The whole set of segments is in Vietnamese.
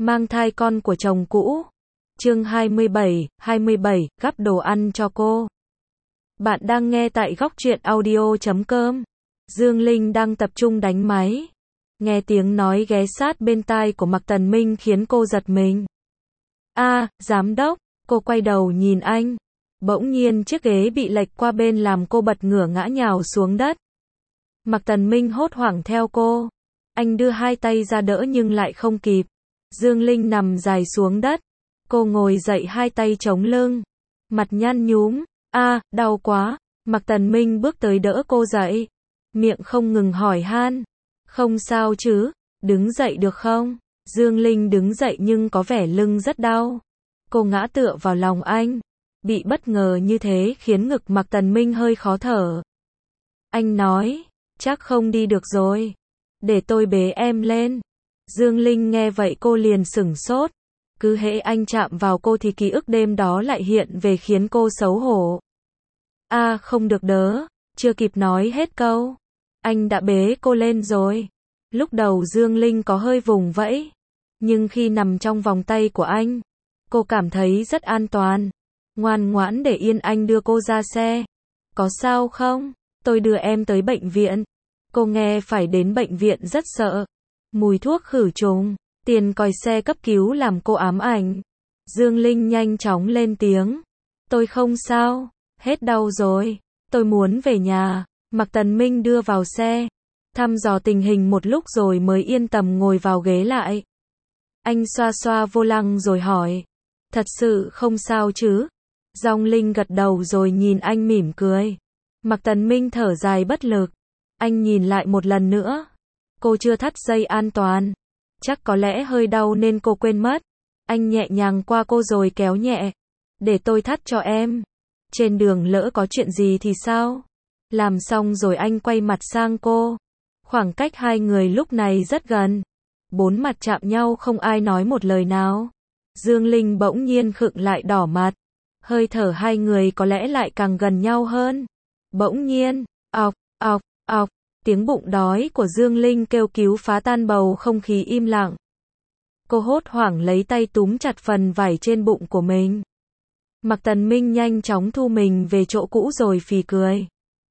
mang thai con của chồng cũ. Chương 27, gắp đồ ăn cho cô. Bạn đang nghe tại Góc Truyện Audio.com. Dương Linh đang tập trung đánh máy. Nghe tiếng nói ghé sát bên tai của Mạc Tần Minh khiến cô giật mình. Giám đốc, cô quay đầu nhìn anh. Bỗng nhiên chiếc ghế bị lệch qua bên làm cô bật ngửa ngã nhào xuống đất. Mạc Tần Minh hốt hoảng theo cô. Anh đưa hai tay ra đỡ nhưng lại không kịp. Dương Linh nằm dài xuống đất. Cô ngồi dậy hai tay chống lưng. Mặt nhăn nhúm. Đau quá. Mạc Tần Minh bước tới đỡ cô dậy. Miệng không ngừng hỏi han. Không sao chứ, đứng dậy được không? Dương Linh đứng dậy nhưng có vẻ lưng rất đau. Cô ngã tựa vào lòng anh. Bị bất ngờ như thế khiến ngực Mạc Tần Minh hơi khó thở. Anh nói, chắc không đi được rồi. Để tôi bế em lên. Dương Linh nghe vậy cô liền sửng sốt. Cứ hễ anh chạm vào cô thì ký ức đêm đó lại hiện về khiến cô xấu hổ. Không được đỡ. Chưa kịp nói hết câu. Anh đã bế cô lên rồi. Lúc đầu Dương Linh có hơi vùng vẫy. Nhưng khi nằm trong vòng tay của anh, cô cảm thấy rất an toàn. Ngoan ngoãn để yên anh đưa cô ra xe. Có sao không? Tôi đưa em tới bệnh viện. Cô nghe phải đến bệnh viện rất sợ. Mùi thuốc khử trùng, tiền còi xe cấp cứu làm cô ám ảnh. Dương Linh nhanh chóng lên tiếng. Tôi không sao, hết đau rồi. Tôi muốn về nhà. Mạc Tần Minh đưa vào xe. Thăm dò tình hình một lúc rồi mới yên tâm ngồi vào ghế lại. Anh xoa xoa vô lăng rồi hỏi. Thật sự không sao chứ? Dương Linh gật đầu rồi nhìn anh mỉm cười. Mạc Tần Minh thở dài bất lực. Anh nhìn lại một lần nữa. Cô chưa thắt dây an toàn. Chắc có lẽ hơi đau nên cô quên mất. Anh nhẹ nhàng qua cô rồi kéo nhẹ. Để tôi thắt cho em. Trên đường lỡ có chuyện gì thì sao? Làm xong rồi anh quay mặt sang cô. Khoảng cách hai người lúc này rất gần. Bốn mặt chạm nhau không ai nói một lời nào. Dương Linh bỗng nhiên khựng lại đỏ mặt. Hơi thở hai người có lẽ lại càng gần nhau hơn. Bỗng nhiên, ọc, ọc, ọc. Tiếng bụng đói của Dương Linh kêu cứu phá tan bầu không khí im lặng. Cô hốt hoảng lấy tay túm chặt phần vải trên bụng của mình. Mạc Tần Minh nhanh chóng thu mình về chỗ cũ rồi phì cười.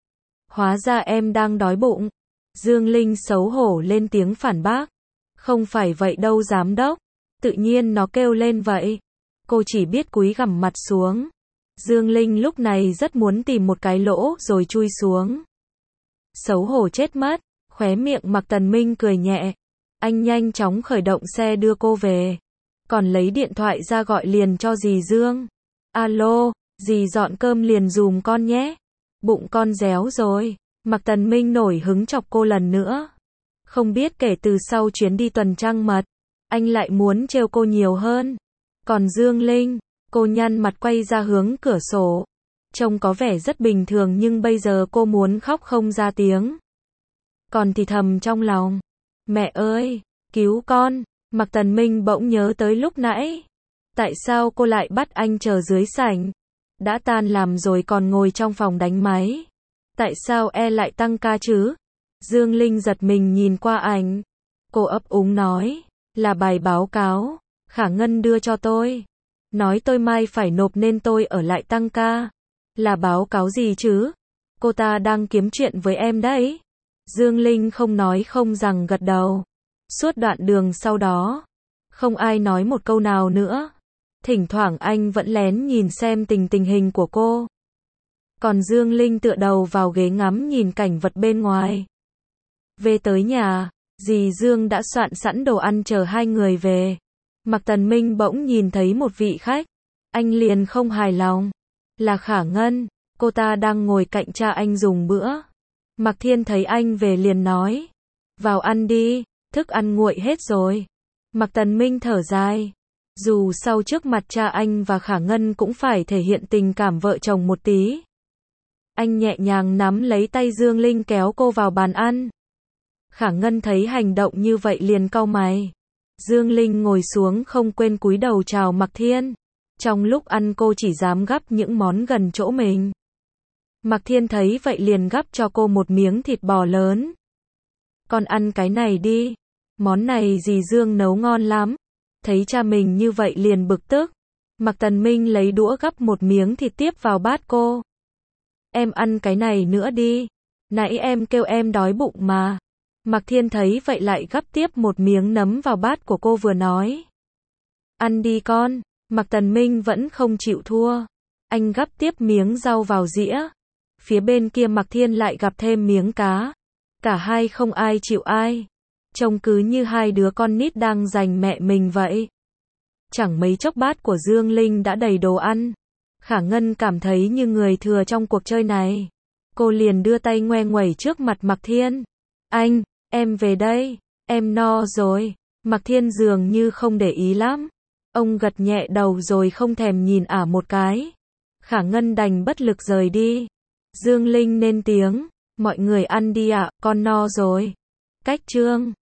Hóa ra em đang đói bụng. Dương Linh xấu hổ lên tiếng phản bác. Không phải vậy đâu giám đốc. Tự nhiên nó kêu lên vậy. Cô chỉ biết cúi gằm mặt xuống. Dương Linh lúc này rất muốn tìm một cái lỗ rồi chui xuống. Xấu hổ chết mất. Khóe miệng Mạc Tần Minh cười nhẹ. Anh nhanh chóng khởi động xe đưa cô về. Còn lấy điện thoại ra gọi liền cho dì Dương. Alo, dì dọn cơm liền dùm con nhé. Bụng con réo rồi. Mạc Tần Minh nổi hứng chọc cô lần nữa. Không biết kể từ sau chuyến đi tuần trăng mật, anh lại muốn trêu cô nhiều hơn. Còn Dương Linh, cô nhăn mặt quay ra hướng cửa sổ. Trông có vẻ rất bình thường nhưng bây giờ cô muốn khóc không ra tiếng. Còn thì thầm trong lòng. Mẹ ơi, cứu con. Mạc Tần Minh bỗng nhớ tới lúc nãy. Tại sao cô lại bắt anh chờ dưới sảnh? Đã tan làm rồi còn ngồi trong phòng đánh máy. Tại sao lại tăng ca chứ? Dương Linh giật mình nhìn qua ảnh. Cô ấp úng nói. Là bài báo cáo. Khả Ngân đưa cho tôi. Nói tôi mai phải nộp nên tôi ở lại tăng ca. Là báo cáo gì chứ? Cô ta đang kiếm chuyện với em đấy. Dương Linh không nói không rằng gật đầu. Suốt đoạn đường sau đó, không ai nói một câu nào nữa. Thỉnh thoảng anh vẫn lén nhìn xem tình hình của cô. Còn Dương Linh tựa đầu vào ghế ngắm nhìn cảnh vật bên ngoài. Về tới nhà, dì Dương đã soạn sẵn đồ ăn chờ hai người về. Mạc Tần Minh bỗng nhìn thấy một vị khách. Anh liền không hài lòng. Là Khả Ngân, cô ta đang ngồi cạnh cha anh dùng bữa. Mạc Thiên thấy anh về liền nói. Vào ăn đi, thức ăn nguội hết rồi. Mạc Tần Minh thở dài. Dù sau trước mặt cha anh và Khả Ngân cũng phải thể hiện tình cảm vợ chồng một tí. Anh nhẹ nhàng nắm lấy tay Dương Linh kéo cô vào bàn ăn. Khả Ngân thấy hành động như vậy liền cau mày. Dương Linh ngồi xuống không quên cúi đầu chào Mạc Thiên. Trong lúc ăn cô chỉ dám gắp những món gần chỗ mình. Mạc Thiên thấy vậy liền gắp cho cô một miếng thịt bò lớn. Con ăn cái này đi. Món này dì Dương nấu ngon lắm. Thấy cha mình như vậy liền bực tức. Mạc Tần Minh lấy đũa gắp một miếng thịt tiếp vào bát cô. Em ăn cái này nữa đi. Nãy em kêu em đói bụng mà. Mạc Thiên thấy vậy lại gắp tiếp một miếng nấm vào bát của cô vừa nói. Ăn đi con. Mạc Tần Minh vẫn không chịu thua. Anh gắp tiếp miếng rau vào dĩa. Phía bên kia Mạc Thiên lại gặp thêm miếng cá. Cả hai không ai chịu ai. Trông cứ như hai đứa con nít đang giành mẹ mình vậy. Chẳng mấy chốc bát của Dương Linh đã đầy đồ ăn. Khả Ngân cảm thấy như người thừa trong cuộc chơi này. Cô liền đưa tay ngoe nguẩy trước mặt Mạc Thiên. Anh, em về đây, em no rồi. Mạc Thiên dường như không để ý lắm. Ông gật nhẹ đầu rồi không thèm nhìn ả một cái. Khả Ngân đành bất lực rời đi. Dương Linh lên tiếng. Mọi người ăn đi ạ, con no rồi. Cách chương